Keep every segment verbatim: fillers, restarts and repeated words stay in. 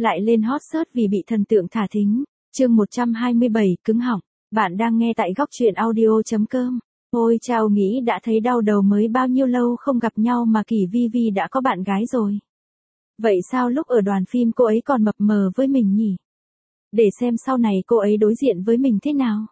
lại lên hot search vì bị thần tượng thả thính. Chương một trăm hai mươi bảy, cứng họng. Bạn đang nghe tại góc truyện audio chấm com. Ôi chao, nghĩ đã thấy đau đầu, mới bao nhiêu lâu không gặp nhau mà Kỳ Vi Vi đã có bạn gái rồi. Vậy sao lúc ở đoàn phim cô ấy còn mập mờ với mình nhỉ? Để xem sau này cô ấy đối diện với mình thế nào.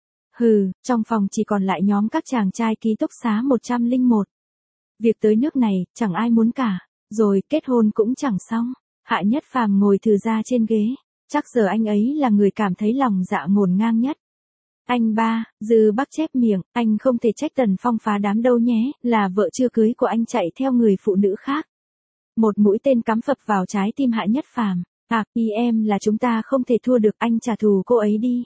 Hừ, trong phòng chỉ còn lại nhóm các chàng trai ký túc xá một trăm lẻ một. Việc tới nước này, chẳng ai muốn cả. Rồi, kết hôn cũng chẳng xong. Hạ Nhất Phàm ngồi thừ ra trên ghế. Chắc giờ anh ấy là người cảm thấy lòng dạ ngổn ngang nhất. Anh ba, Dư Bắc chép miệng, anh không thể trách Tần Phong phá đám đâu nhé, là vợ chưa cưới của anh chạy theo người phụ nữ khác. Một mũi tên cắm phập vào trái tim Hạ Nhất Phàm. À, ý em là chúng ta không thể thua được, anh trả thù cô ấy đi.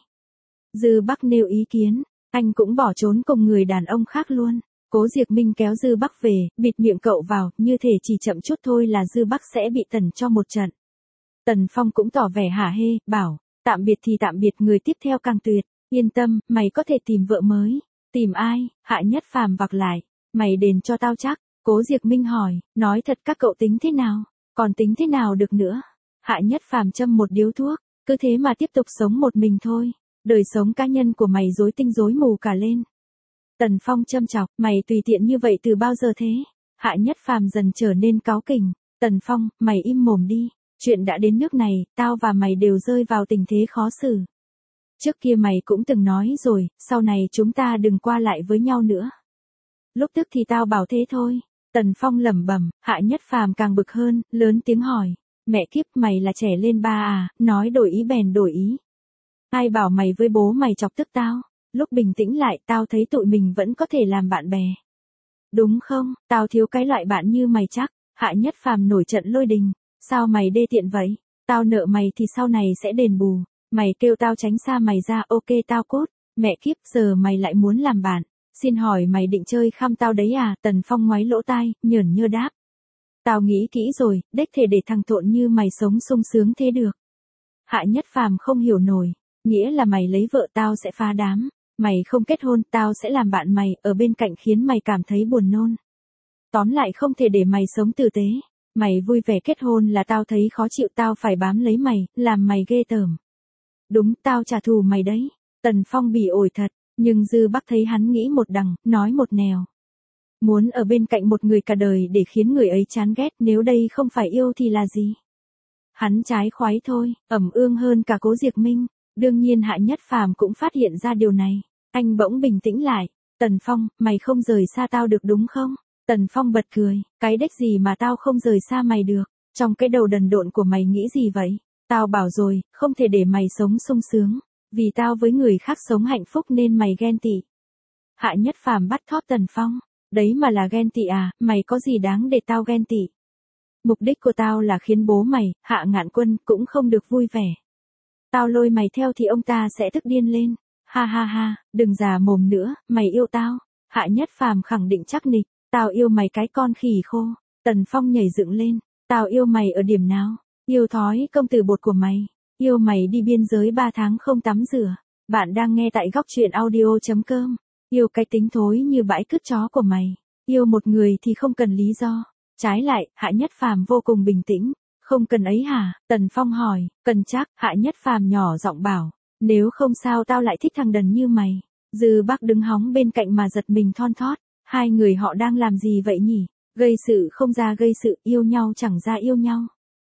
Dư Bắc nêu ý kiến, anh cũng bỏ trốn cùng người đàn ông khác luôn. Cố Diệc Minh kéo Dư Bắc về, bịt miệng cậu vào, như thể chỉ chậm chút thôi là Dư Bắc sẽ bị Tần cho một trận. Tần Phong cũng tỏ vẻ hả hê, bảo, tạm biệt thì tạm biệt, người tiếp theo càng tuyệt, yên tâm, mày có thể tìm vợ mới. Tìm ai? Hạ Nhất Phàm vặc lại, mày đền cho tao chắc. Cố Diệc Minh hỏi, nói thật các cậu tính thế nào? Còn tính thế nào được nữa? Hạ Nhất Phàm châm một điếu thuốc, cứ thế mà tiếp tục sống một mình thôi. Đời sống cá nhân của mày rối tinh rối mù cả lên. Tần Phong châm chọc, mày tùy tiện như vậy từ bao giờ thế? Hạ Nhất Phàm dần trở nên cáu kỉnh. Tần Phong, mày im mồm đi. Chuyện đã đến nước này, tao và mày đều rơi vào tình thế khó xử. Trước kia mày cũng từng nói rồi, sau này chúng ta đừng qua lại với nhau nữa. Lúc tức thì tao bảo thế thôi. Tần Phong lẩm bẩm. Hạ Nhất Phàm càng bực hơn, lớn tiếng hỏi. Mẹ kiếp, mày là trẻ lên ba à, nói đổi ý bèn đổi ý. Ai bảo mày với bố mày chọc tức tao? Lúc bình tĩnh lại, tao thấy tụi mình vẫn có thể làm bạn bè. Đúng không, tao thiếu cái loại bạn như mày chắc. Hạ Nhất Phàm nổi trận lôi đình. Sao mày đê tiện vậy? Tao nợ mày thì sau này sẽ đền bù. Mày kêu tao tránh xa mày ra, ok tao cốt. Mẹ kiếp, giờ mày lại muốn làm bạn. Xin hỏi mày định chơi khăm tao đấy à? Tần Phong ngoáy lỗ tai, nhởn nhơ đáp. Tao nghĩ kỹ rồi, đếch thể để thằng thộn như mày sống sung sướng thế được. Hạ Nhất Phàm không hiểu nổi. Nghĩa là mày lấy vợ tao sẽ phá đám. Mày không kết hôn, tao sẽ làm bạn mày, ở bên cạnh khiến mày cảm thấy buồn nôn. Tóm lại không thể để mày sống tử tế. Mày vui vẻ kết hôn là tao thấy khó chịu, tao phải bám lấy mày, làm mày ghê tởm. Đúng, tao trả thù mày đấy. Tần Phong bỉ ổi thật, nhưng Dư Bắc thấy hắn nghĩ một đằng, nói một nẻo. Muốn ở bên cạnh một người cả đời để khiến người ấy chán ghét, nếu đây không phải yêu thì là gì? Hắn trái khoái thôi, ẩm ương hơn cả Cố Diệc Minh. Đương nhiên Hạ Nhất Phàm cũng phát hiện ra điều này. Anh bỗng bình tĩnh lại. Tần Phong, mày không rời xa tao được đúng không? Tần Phong bật cười. Cái đếch gì mà tao không rời xa mày được? Trong cái đầu đần độn của mày nghĩ gì vậy? Tao bảo rồi, không thể để mày sống sung sướng. Vì tao với người khác sống hạnh phúc nên mày ghen tị. Hạ Nhất Phàm bắt thóp Tần Phong. Đấy mà là ghen tị à, mày có gì đáng để tao ghen tị? Mục đích của tao là khiến bố mày, Hạ Ngạn Quân, cũng không được vui vẻ. Tao lôi mày theo thì ông ta sẽ tức điên lên. Ha ha ha, đừng già mồm nữa, mày yêu tao. Hạ Nhất Phàm khẳng định chắc nịch. Tao yêu mày cái con khỉ khô. Tần Phong nhảy dựng lên. Tao yêu mày ở điểm nào? Yêu thói công tử bột của mày. Yêu mày đi biên giới ba tháng không tắm rửa. Bạn đang nghe tại góc truyện audio chấm com. Yêu cái tính thối như bãi cứt chó của mày. Yêu một người thì không cần lý do. Trái lại, Hạ Nhất Phàm vô cùng bình tĩnh. Không cần ấy hả? Tần Phong hỏi. Cần chắc. Hạ Nhất Phàm nhỏ giọng bảo. Nếu không sao tao lại thích thằng đần như mày. Dư Bắc đứng hóng bên cạnh mà giật mình thon thót. Hai người họ đang làm gì vậy nhỉ? Gây sự không ra gây sự, yêu nhau chẳng ra yêu nhau.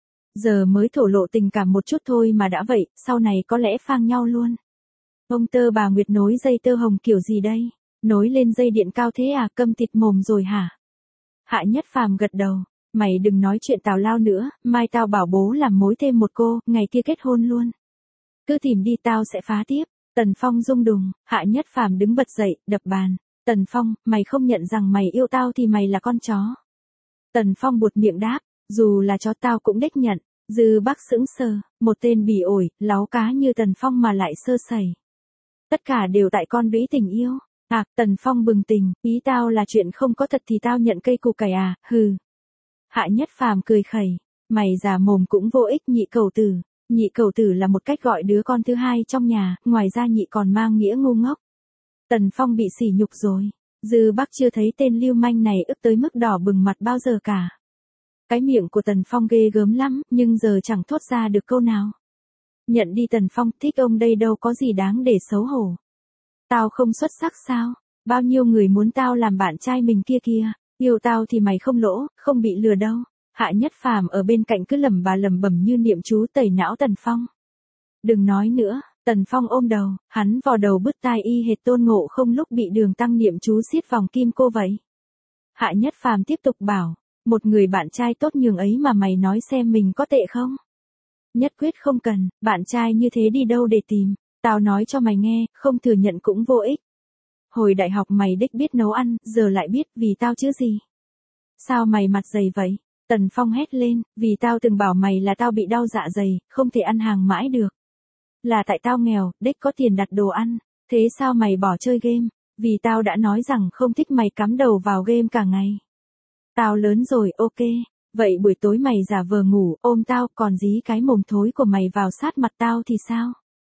Giờ mới thổ lộ tình cảm một chút thôi mà đã vậy, sau này có lẽ phang nhau luôn. Ông tơ bà Nguyệt nối dây tơ hồng kiểu gì đây? Nối lên dây điện cao thế à, câm tịt mồm rồi hả? Hạ Nhất Phàm gật đầu. Mày đừng nói chuyện tào lao nữa, mai tao bảo bố làm mối thêm một cô, ngày kia kết hôn luôn. Cứ tìm đi, tao sẽ phá tiếp. Tần Phong rung đùng. Hạ Nhất Phàm đứng bật dậy, đập bàn. Tần Phong, mày không nhận rằng mày yêu tao thì mày là con chó. Tần Phong buột miệng đáp, dù là chó tao cũng đếch nhận. Dư Bắc sững sờ, một tên bỉ ổi, láu cá như Tần Phong mà lại sơ sẩy. Tất cả đều tại con đũy tình yêu. À, Tần Phong bừng tỉnh, ý tao là chuyện không có thật thì tao nhận cây củ cải à, hừ. Hạ Nhất Phàm cười khẩy, mày già mồm cũng vô ích nhị cẩu tử. Nhị cẩu tử là một cách gọi đứa con thứ hai trong nhà, ngoài ra nhị còn mang nghĩa ngu ngốc. Tần Phong bị sỉ nhục rồi. Dư Bắc chưa thấy tên lưu manh này ức tới mức đỏ bừng mặt bao giờ cả. Cái miệng của Tần Phong ghê gớm lắm, nhưng giờ chẳng thốt ra được câu nào. Nhận đi Tần Phong, thích ông đây đâu có gì đáng để xấu hổ. Tao không xuất sắc sao? Bao nhiêu người muốn tao làm bạn trai mình kia kìa, yêu tao thì mày không lỗ, không bị lừa đâu. Hạ Nhất Phàm ở bên cạnh cứ lẩm bà lẩm bẩm như niệm chú tẩy não Tần Phong. Đừng nói nữa, Tần Phong ôm đầu, hắn vò đầu bứt tai y hệt Tôn Ngộ Không lúc bị Đường Tăng niệm chú xiết vòng kim cô vậy. Hạ Nhất Phàm tiếp tục bảo, một người bạn trai tốt nhường ấy mà mày nói xem mình có tệ không? Nhất quyết không cần, bạn trai như thế đi đâu để tìm, tao nói cho mày nghe, không thừa nhận cũng vô ích. Hồi đại học mày đích biết nấu ăn, giờ lại biết vì tao chứ gì. Sao mày mặt dày vậy? Tần Phong hét lên, vì tao từng bảo mày là tao bị đau dạ dày, không thể ăn hàng mãi được. Là tại tao nghèo, đích có tiền đặt đồ ăn, thế sao mày bỏ chơi game? Vì tao đã nói rằng không thích mày cắm đầu vào game cả ngày. Tao lớn rồi, ok. Vậy buổi tối mày giả vờ ngủ, ôm tao, còn dí cái mồm thối của mày vào sát mặt tao thì sao?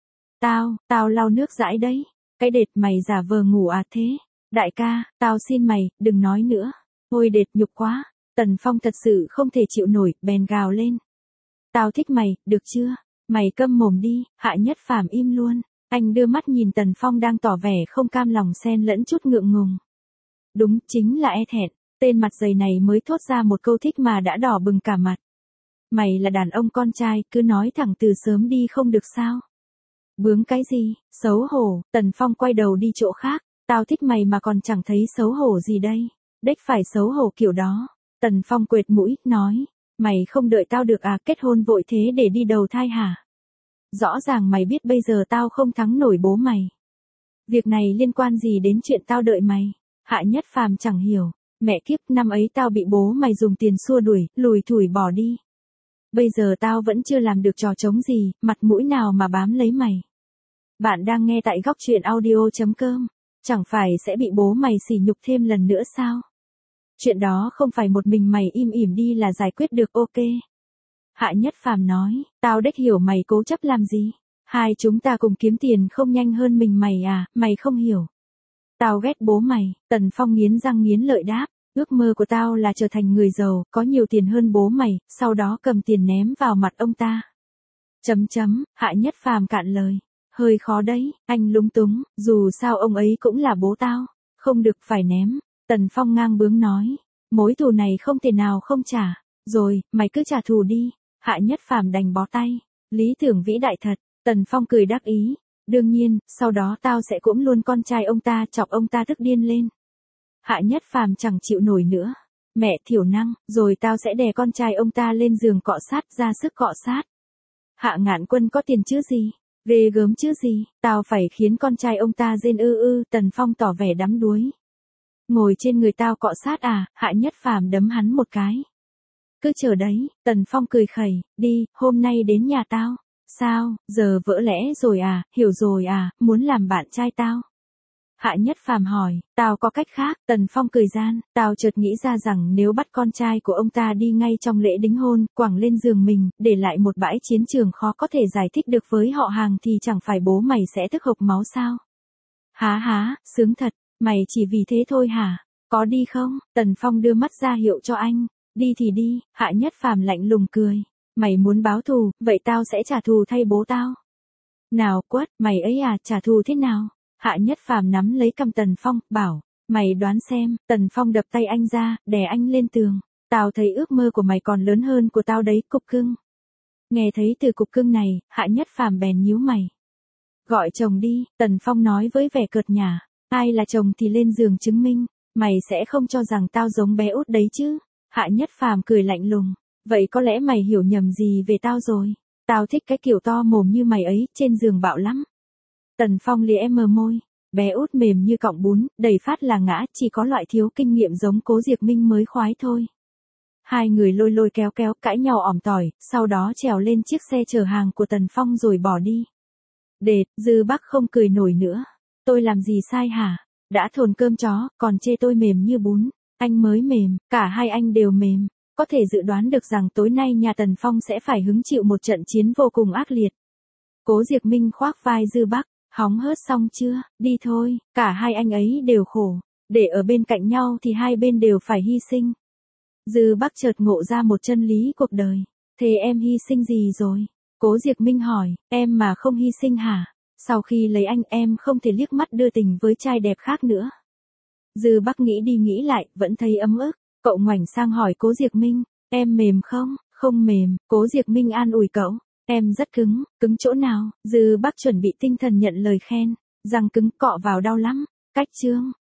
Tao, tao lau nước dãi đấy. Cái đệt mày giả vờ ngủ à thế? Đại ca, tao xin mày, đừng nói nữa. Ôi đệt nhục quá. Tần Phong thật sự không thể chịu nổi, bèn gào lên. Tao thích mày, được chưa? Mày câm mồm đi. Hạ Nhất Phàm im luôn. Anh đưa mắt nhìn Tần Phong đang tỏ vẻ không cam lòng xen lẫn chút ngượng ngùng. Đúng, chính là e thẹn. Tên mặt dày này mới thốt ra một câu thích mà đã đỏ bừng cả mặt. Mày là đàn ông con trai, cứ nói thẳng từ sớm đi không được sao? Bướng cái gì, xấu hổ. Tần Phong quay đầu đi chỗ khác. Tao thích mày mà còn chẳng thấy xấu hổ gì đây. Đếch phải xấu hổ kiểu đó. Tần Phong quệt mũi, nói. Mày không đợi tao được à, kết hôn vội thế để đi đầu thai hả? Rõ ràng mày biết bây giờ tao không thắng nổi bố mày. Việc này liên quan gì đến chuyện tao đợi mày? Hạ Nhất Phàm chẳng hiểu. Mẹ kiếp, năm ấy tao bị bố mày dùng tiền xua đuổi, lùi thủi bỏ đi. Bây giờ tao vẫn chưa làm được trò trống gì, mặt mũi nào mà bám lấy mày. Bạn đang nghe tại góc truyện audio.com. Chẳng phải sẽ bị bố mày sỉ nhục thêm lần nữa sao? Chuyện đó không phải một mình mày im ỉm đi là giải quyết được, ok. Hạ Nhất Phàm nói, tao đếch hiểu mày cố chấp làm gì. Hai chúng ta cùng kiếm tiền không nhanh hơn mình mày à, mày không hiểu. Tao ghét bố mày. Tần Phong nghiến răng nghiến lợi đáp, ước mơ của tao là trở thành người giàu, có nhiều tiền hơn bố mày, sau đó cầm tiền ném vào mặt ông ta. Chấm chấm, Hạ Nhất Phàm cạn lời. Hơi khó đấy, anh lúng túng, dù sao ông ấy cũng là bố tao. Không được phải ném. Tần Phong ngang bướng nói, mối thù này không thể nào không trả. Rồi, mày cứ trả thù đi. Hạ Nhất Phàm đành bó tay. Lý tưởng vĩ đại thật. Tần Phong cười đắc ý. Đương nhiên, sau đó tao sẽ cũng luôn con trai ông ta, chọc ông ta tức điên lên. Hạ Nhất Phàm chẳng chịu nổi nữa. Mẹ thiểu năng, rồi tao sẽ đè con trai ông ta lên giường cọ sát, ra sức cọ sát. Hạ Ngạn Quân có tiền chứ gì? Ghê gớm chứ gì? Tao phải khiến con trai ông ta rên ư ư. Tần Phong tỏ vẻ đắm đuối. Ngồi trên người tao cọ sát à? Hạ Nhất Phàm đấm hắn một cái. Cứ chờ đấy. Tần Phong cười khẩy, đi, hôm nay đến nhà tao. Sao, giờ vỡ lẽ rồi à, hiểu rồi à, muốn làm bạn trai tao. Hạ Nhất Phàm hỏi, tao có cách khác. Tần Phong cười gian, tao chợt nghĩ ra rằng nếu bắt con trai của ông ta đi ngay trong lễ đính hôn, quẳng lên giường mình, để lại một bãi chiến trường khó có thể giải thích được với họ hàng thì chẳng phải bố mày sẽ tức hộc máu sao? Há há, sướng thật, mày chỉ vì thế thôi hả? Có đi không? Tần Phong đưa mắt ra hiệu cho anh. Đi thì đi. Hạ Nhất Phàm lạnh lùng cười. Mày muốn báo thù, vậy tao sẽ trả thù thay bố tao. Nào quất, mày ấy à, trả thù thế nào? Hạ Nhất Phàm nắm lấy cằm Tần Phong, bảo, mày đoán xem. Tần Phong đập tay anh ra, đè anh lên tường. Tao thấy ước mơ của mày còn lớn hơn của tao đấy, cục cưng. Nghe thấy từ cục cưng này, Hạ Nhất Phàm bèn nhíu mày. Gọi chồng đi, Tần Phong nói với vẻ cợt nhả. Ai là chồng thì lên giường chứng minh. Mày sẽ không cho rằng tao giống bé út đấy chứ? Hạ Nhất Phàm cười lạnh lùng. Vậy có lẽ mày hiểu nhầm gì về tao rồi. Tao thích cái kiểu to mồm như mày ấy, trên giường bạo lắm. Tần Phong lìa mờ môi. Bé út mềm như cọng bún, đầy phát là ngã, chỉ có loại thiếu kinh nghiệm giống Cố Diệp Minh mới khoái thôi. Hai người lôi lôi kéo kéo, cãi nhau ỏm tỏi, sau đó trèo lên chiếc xe chở hàng của Tần Phong rồi bỏ đi. Đệt, Dư Bắc không cười nổi nữa. Tôi làm gì sai hả? Đã thồn cơm chó, còn chê tôi mềm như bún. Anh mới mềm, cả hai anh đều mềm. Có thể dự đoán được rằng tối nay nhà Tần Phong sẽ phải hứng chịu một trận chiến vô cùng ác liệt. Cố Diệp Minh khoác vai Dư Bắc, hóng hớt xong chưa, đi thôi, cả hai anh ấy đều khổ. Để ở bên cạnh nhau thì hai bên đều phải hy sinh. Dư Bắc chợt ngộ ra một chân lý cuộc đời. Thế em hy sinh gì rồi? Cố Diệc Minh hỏi, em mà không hy sinh hả? Sau khi lấy anh em không thể liếc mắt đưa tình với trai đẹp khác nữa. Dư Bắc nghĩ đi nghĩ lại, vẫn thấy ấm ức. Cậu ngoảnh sang hỏi Cố Diệc Minh, em mềm không? Không mềm, Cố Diệc Minh an ủi cậu. Em rất cứng, cứng chỗ nào? Dư Bắc chuẩn bị tinh thần nhận lời khen. Răng cứng cọ vào đau lắm. Cách chương.